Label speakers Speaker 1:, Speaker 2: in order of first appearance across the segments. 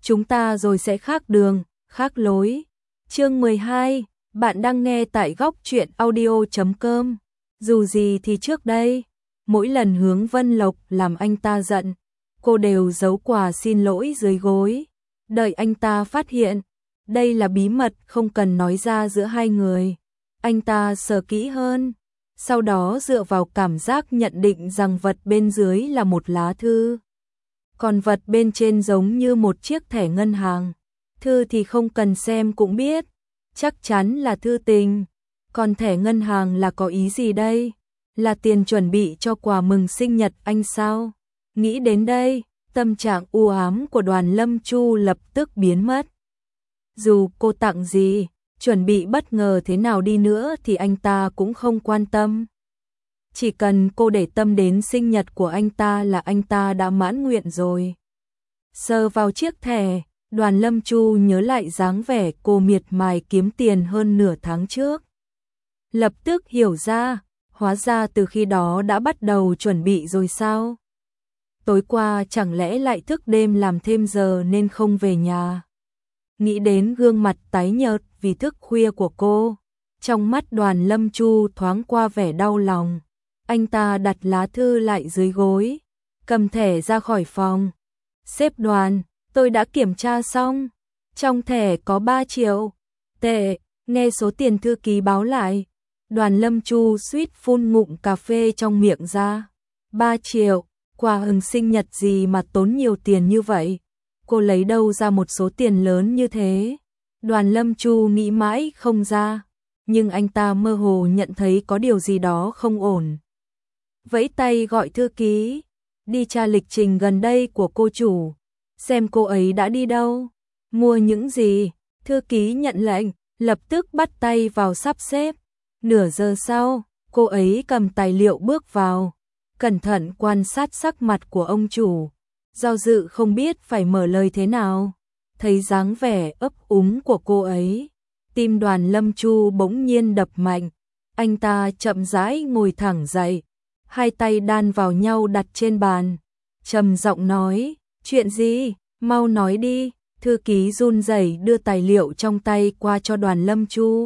Speaker 1: chúng ta rồi sẽ khác đường, khác lối. Chương 12, bạn đang nghe tại góc truyện audio.com. Dù gì thì trước đây, mỗi lần Hướng Vân Lộc làm anh ta giận, cô đều giấu quà xin lỗi dưới gối, đợi anh ta phát hiện. Đây là bí mật không cần nói ra giữa hai người. Anh ta sờ kỹ hơn, sau đó dựa vào cảm giác nhận định rằng vật bên dưới là một lá thư. Còn vật bên trên giống như một chiếc thẻ ngân hàng. Thư thì không cần xem cũng biết, chắc chắn là thư tình. Còn thẻ ngân hàng là có ý gì đây? Là tiền chuẩn bị cho quà mừng sinh nhật anh sao? Nghĩ đến đây, tâm trạng u ám của Đoàn Lâm Chu lập tức biến mất. Dù cô tặng gì, chuẩn bị bất ngờ thế nào đi nữa thì anh ta cũng không quan tâm. Chỉ cần cô để tâm đến sinh nhật của anh ta là anh ta đã mãn nguyện rồi. Sờ vào chiếc thẻ, Đoàn Lâm Chu nhớ lại dáng vẻ cô miệt mài kiếm tiền hơn nửa tháng trước. Lập tức hiểu ra, hóa ra từ khi đó đã bắt đầu chuẩn bị rồi sao? Tối qua chẳng lẽ lại thức đêm làm thêm giờ nên không về nhà. Nghĩ đến gương mặt tái nhợt vì thức khuya của cô, trong mắt Đoàn Lâm Chu thoáng qua vẻ đau lòng. Anh ta đặt lá thư lại dưới gối, cầm thẻ ra khỏi phòng. Sếp Đoàn, tôi đã kiểm tra xong, trong thẻ có 3 triệu. Tệ, nghe số tiền thư ký báo lại, Đoàn Lâm Chu suýt phun ngụm cà phê trong miệng ra. 3 triệu, quà mừng sinh nhật gì mà tốn nhiều tiền như vậy? Cô lấy đâu ra một số tiền lớn như thế? Đoàn Lâm Chu nghĩ mãi không ra, nhưng anh ta mơ hồ nhận thấy có điều gì đó không ổn. Vẫy tay gọi thư ký, đi tra lịch trình gần đây của cô chủ, xem cô ấy đã đi đâu, mua những gì. Thư ký nhận lệnh, lập tức bắt tay vào sắp xếp. Nửa giờ sau, cô ấy cầm tài liệu bước vào, cẩn thận quan sát sắc mặt của ông chủ, do dự không biết phải mở lời thế nào. Thấy dáng vẻ ấp úng của cô ấy, tim Đoàn Lâm Chu bỗng nhiên đập mạnh. Anh ta chậm rãi ngồi thẳng dậy, hai tay đan vào nhau đặt trên bàn, trầm giọng nói, chuyện gì, mau nói đi. Thư ký run rẩy đưa tài liệu trong tay qua cho Đoàn Lâm Chu.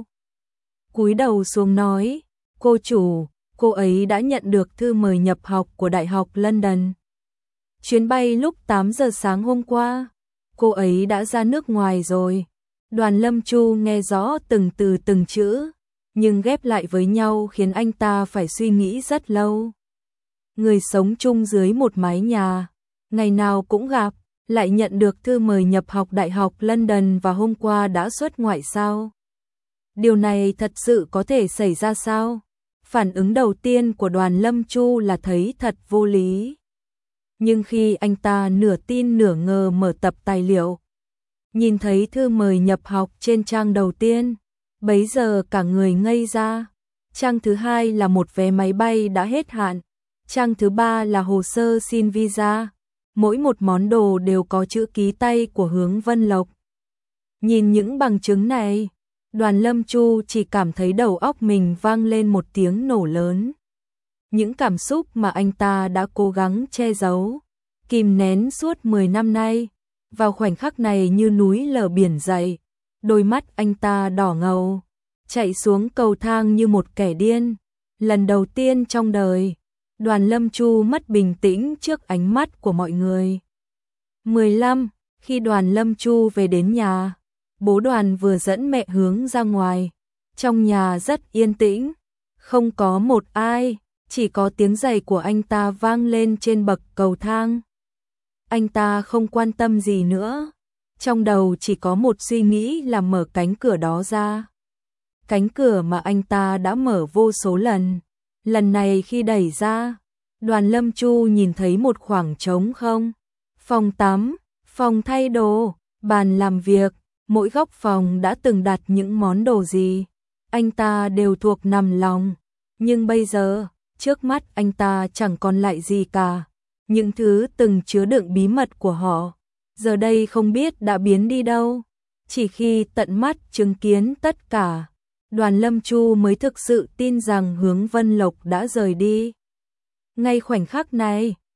Speaker 1: Cúi đầu xuống nói, cô chủ, cô ấy đã nhận được thư mời nhập học của Đại học London. Chuyến bay lúc 8 giờ sáng hôm qua, cô ấy đã ra nước ngoài rồi. Đoàn Lâm Chu nghe rõ từng từ từng chữ, nhưng ghép lại với nhau khiến anh ta phải suy nghĩ rất lâu. Người sống chung dưới một mái nhà, ngày nào cũng gặp, lại nhận được thư mời nhập học Đại học London và hôm qua đã xuất ngoại sao? Điều này thật sự có thể xảy ra sao? Phản ứng đầu tiên của Đoàn Lâm Chu là thấy thật vô lý. Nhưng khi anh ta nửa tin nửa ngờ mở tập tài liệu, nhìn thấy thư mời nhập học trên trang đầu tiên, bấy giờ cả người ngây ra. Trang thứ hai là một vé máy bay đã hết hạn, trang thứ ba là hồ sơ xin visa. Mỗi một món đồ đều có chữ ký tay của Hướng Vân Lộc. Nhìn những bằng chứng này, Đoàn Lâm Chu chỉ cảm thấy đầu óc mình vang lên một tiếng nổ lớn. Những cảm xúc mà anh ta đã cố gắng che giấu, kìm nén suốt 10 năm nay, vào khoảnh khắc này như núi lở biển dậy. Đôi mắt anh ta đỏ ngầu, chạy xuống cầu thang như một kẻ điên. Lần đầu tiên trong đời, Đoàn Lâm Chu mất bình tĩnh trước ánh mắt của mọi người. 15. Khi Đoàn Lâm Chu về đến nhà, bố Đoàn vừa dẫn mẹ Hướng ra ngoài. Trong nhà rất yên tĩnh, không có một ai, chỉ có tiếng giày của anh ta vang lên trên bậc cầu thang. Anh ta không quan tâm gì nữa, trong đầu chỉ có một suy nghĩ là mở cánh cửa đó ra. Cánh cửa mà anh ta đã mở vô số lần. Lần này khi đẩy ra, Đoàn Lâm Chu nhìn thấy một khoảng trống không. Phòng tắm, phòng thay đồ, bàn làm việc, mỗi góc phòng đã từng đặt những món đồ gì, anh ta đều thuộc nằm lòng. Nhưng bây giờ, trước mắt anh ta chẳng còn lại gì cả. Những thứ từng chứa đựng bí mật của họ, giờ đây không biết đã biến đi đâu. Chỉ khi tận mắt chứng kiến tất cả, Đoàn Lâm Chu mới thực sự tin rằng Hướng Vân Lộc đã rời đi. Ngay khoảnh khắc này,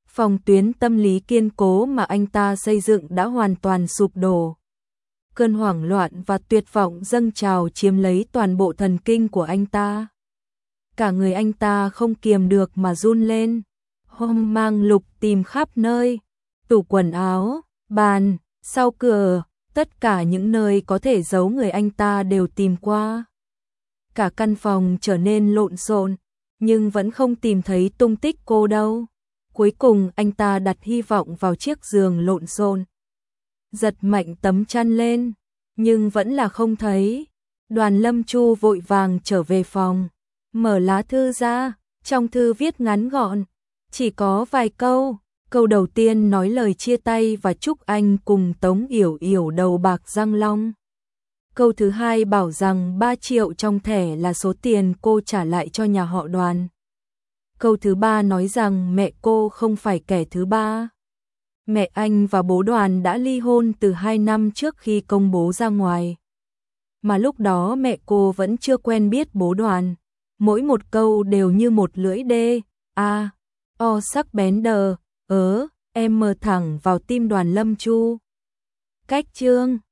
Speaker 1: Phòng tuyến tâm lý kiên cố mà anh ta xây dựng đã hoàn toàn sụp đổ. Cơn hoảng loạn và tuyệt vọng dâng trào chiếm lấy toàn bộ thần kinh của anh ta. Cả người anh ta không kiềm được mà run lên. Hoang mang lục tìm khắp nơi, tủ quần áo, bàn, sau cửa, tất cả những nơi có thể giấu người anh ta đều tìm qua. Cả căn phòng trở nên lộn xộn, nhưng vẫn không tìm thấy tung tích cô đâu. Cuối cùng anh ta đặt hy vọng vào chiếc giường lộn xộn. Giật mạnh tấm chăn lên, nhưng vẫn là không thấy. Đoàn Lâm Chu vội vàng trở về phòng, mở lá thư ra, trong thư viết ngắn gọn, chỉ có vài câu. Câu đầu tiên nói lời chia tay và chúc anh cùng Tống Yểu Yểu đầu bạc răng long. Câu thứ hai bảo rằng 3 triệu trong thẻ là số tiền cô trả lại cho nhà họ Đoàn. Câu thứ ba nói rằng mẹ cô không phải kẻ thứ ba. Mẹ anh và bố Đoàn đã ly hôn từ 2 năm trước khi công bố ra ngoài. Mà lúc đó mẹ cô vẫn chưa quen biết bố Đoàn. Mỗi một câu đều như một lưỡi đê, o sắc bén em mờ thẳng vào tim Đoàn Lâm Chu. Cách chương